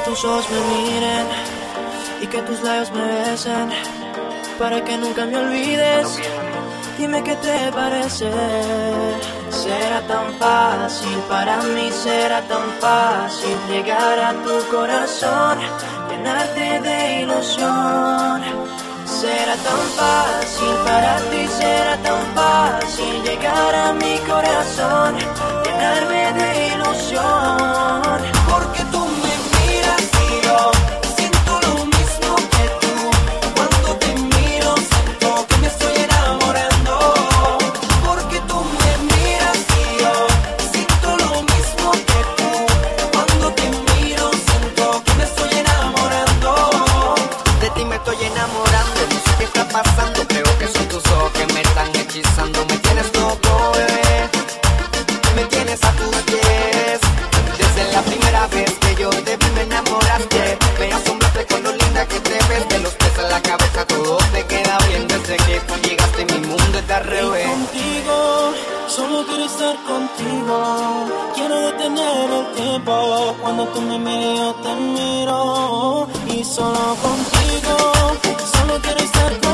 tus ojos me miren y que tus labios me besen, para que nunca me olvides. Dime qué te parece. Será tan fácil para mí, será tan fácil llegar a tu corazón, llenarte de ilusión. Será tan fácil para ti, será tan fácil llegar a mi corazón, llenarme de ilusión. Porque tú me miras y yo siento lo mismo que tú. Cuando te miro siento que me estoy enamorando. Porque tú me miras y yo siento lo mismo que tú. Cuando te miro siento que me estoy enamorando. De ti me estoy enamorando, no sé qué está pasando. Creo que son tus ojos que me están hechizando. Me tienes loco, bebé, me tienes a tus pies. Desde la primera vez que yo te vi me enamoraste. Me asombraste con lo linda que te ves. De los pies a la cabeza todo te queda bien. Desde que tú llegaste mi mundo está al revés. Y contigo, solo quiero estar contigo. Quiero detener el tiempo. Cuando tú me miras yo te miro. Y solo contigo, solo quiero estar contigo.